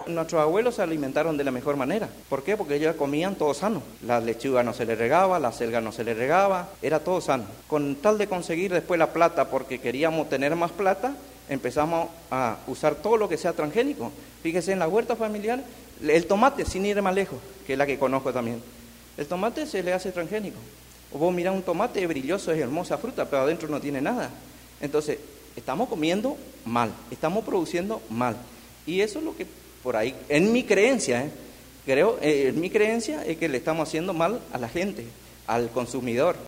Nuestros abuelos se alimentaron de la mejor manera. ¿Por qué? Porque ellos comían todo sano. La lechuga no se le regaba, la selga no se le regaba, era todo sano. Con tal de conseguir después la plata, porque queríamos tener más plata, empezamos a usar todo lo que sea transgénico. Fíjese, en la huerta familiar, el tomate, sin ir más lejos, que es la que conozco también, el tomate se le hace transgénico. O vos mirás un tomate, es brilloso, es hermosa fruta, pero adentro no tiene nada. Entonces, estamos comiendo mal, estamos produciendo mal. Y eso es lo que por ahí, en mi creencia, en mi creencia es que le estamos haciendo mal a la gente, al consumidor.